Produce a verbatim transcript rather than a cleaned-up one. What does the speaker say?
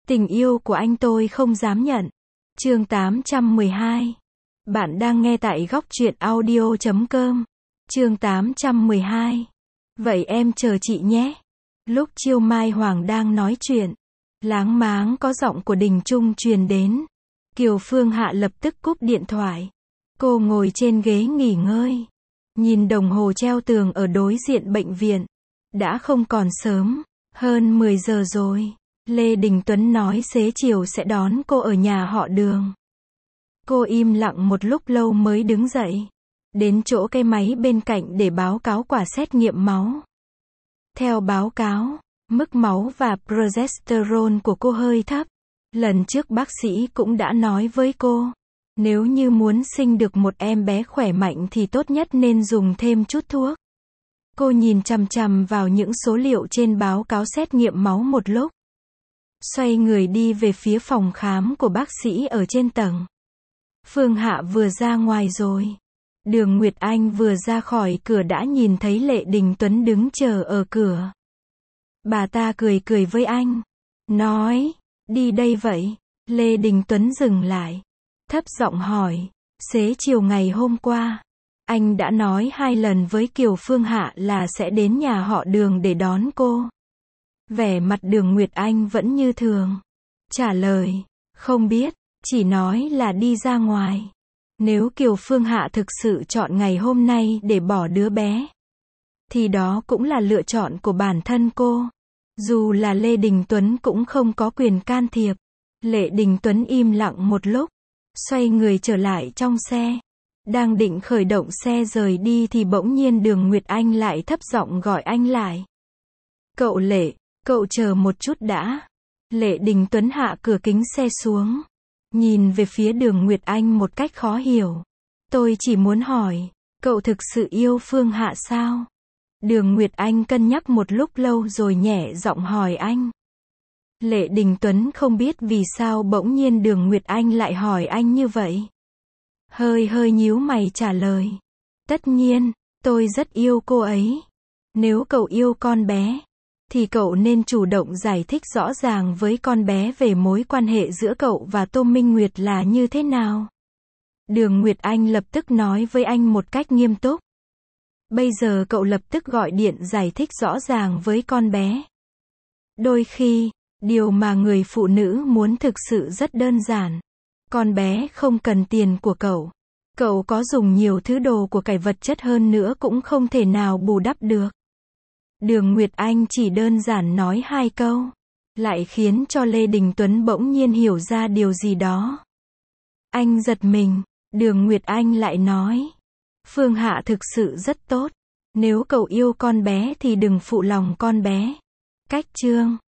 Tình yêu của anh tôi không dám nhận. Chương tám trăm mười hai. Bạn đang nghe tại góc truyện audio chấm com. Chương tám trăm mười hai. Vậy em chờ chị nhé. Lúc Chiêu Mai Hoàng đang nói chuyện, láng máng có giọng của Đình Trung truyền đến. Kiều Phương Hạ lập tức cúp điện thoại. Cô ngồi trên ghế nghỉ ngơi, nhìn đồng hồ treo tường ở đối diện bệnh viện. Đã không còn sớm, hơn mười giờ rồi. Lê Đình Tuấn nói xế chiều sẽ đón cô ở nhà họ Đường. Cô im lặng một lúc lâu mới đứng dậy, đến chỗ cái máy bên cạnh để báo cáo quả xét nghiệm máu. Theo báo cáo, mức máu và progesterone của cô hơi thấp. Lần trước bác sĩ cũng đã nói với cô, nếu như muốn sinh được một em bé khỏe mạnh thì tốt nhất nên dùng thêm chút thuốc. Cô nhìn chằm chằm vào những số liệu trên báo cáo xét nghiệm máu một lúc, xoay người đi về phía phòng khám của bác sĩ ở trên tầng. Phương Hạ vừa ra ngoài rồi. Đường Nguyệt Anh vừa ra khỏi cửa đã nhìn thấy Lệ Đình Tuấn đứng chờ ở cửa. Bà ta cười cười với anh, nói, đi đây vậy. Lê Đình Tuấn dừng lại, thấp giọng hỏi, xế chiều ngày hôm qua, anh đã nói hai lần với Kiều Phương Hạ là sẽ đến nhà họ Đường để đón cô. Vẻ mặt Đường Nguyệt Anh vẫn như thường. Trả lời, không biết, chỉ nói là đi ra ngoài. Nếu Kiều Phương Hạ thực sự chọn ngày hôm nay để bỏ đứa bé, thì đó cũng là lựa chọn của bản thân cô. Dù là Lê Đình Tuấn cũng không có quyền can thiệp. Lệ Đình Tuấn im lặng một lúc, xoay người trở lại trong xe. Đang định khởi động xe rời đi thì bỗng nhiên Đường Nguyệt Anh lại thấp giọng gọi anh lại. Cậu Lệ, cậu chờ một chút đã. Lệ Đình Tuấn hạ cửa kính xe xuống, nhìn về phía Đường Nguyệt Anh một cách khó hiểu. Tôi chỉ muốn hỏi, cậu thực sự yêu Phương Hạ sao? Đường Nguyệt Anh cân nhắc một lúc lâu rồi nhẹ giọng hỏi anh. Lệ Đình Tuấn không biết vì sao bỗng nhiên Đường Nguyệt Anh lại hỏi anh như vậy. Hơi hơi nhíu mày trả lời. Tất nhiên, tôi rất yêu cô ấy. Nếu cậu yêu con bé, thì cậu nên chủ động giải thích rõ ràng với con bé về mối quan hệ giữa cậu và Tô Minh Nguyệt là như thế nào. Đường Nguyệt Anh lập tức nói với anh một cách nghiêm túc. Bây giờ cậu lập tức gọi điện giải thích rõ ràng với con bé. Đôi khi, điều mà người phụ nữ muốn thực sự rất đơn giản. Con bé không cần tiền của cậu. Cậu có dùng nhiều thứ đồ của cải vật chất hơn nữa cũng không thể nào bù đắp được. Đường Nguyệt Anh chỉ đơn giản nói hai câu, lại khiến cho Lê Đình Tuấn bỗng nhiên hiểu ra điều gì đó. Anh giật mình, Đường Nguyệt Anh lại nói, Phương Hạ thực sự rất tốt. Nếu cậu yêu con bé thì đừng phụ lòng con bé. Cách chương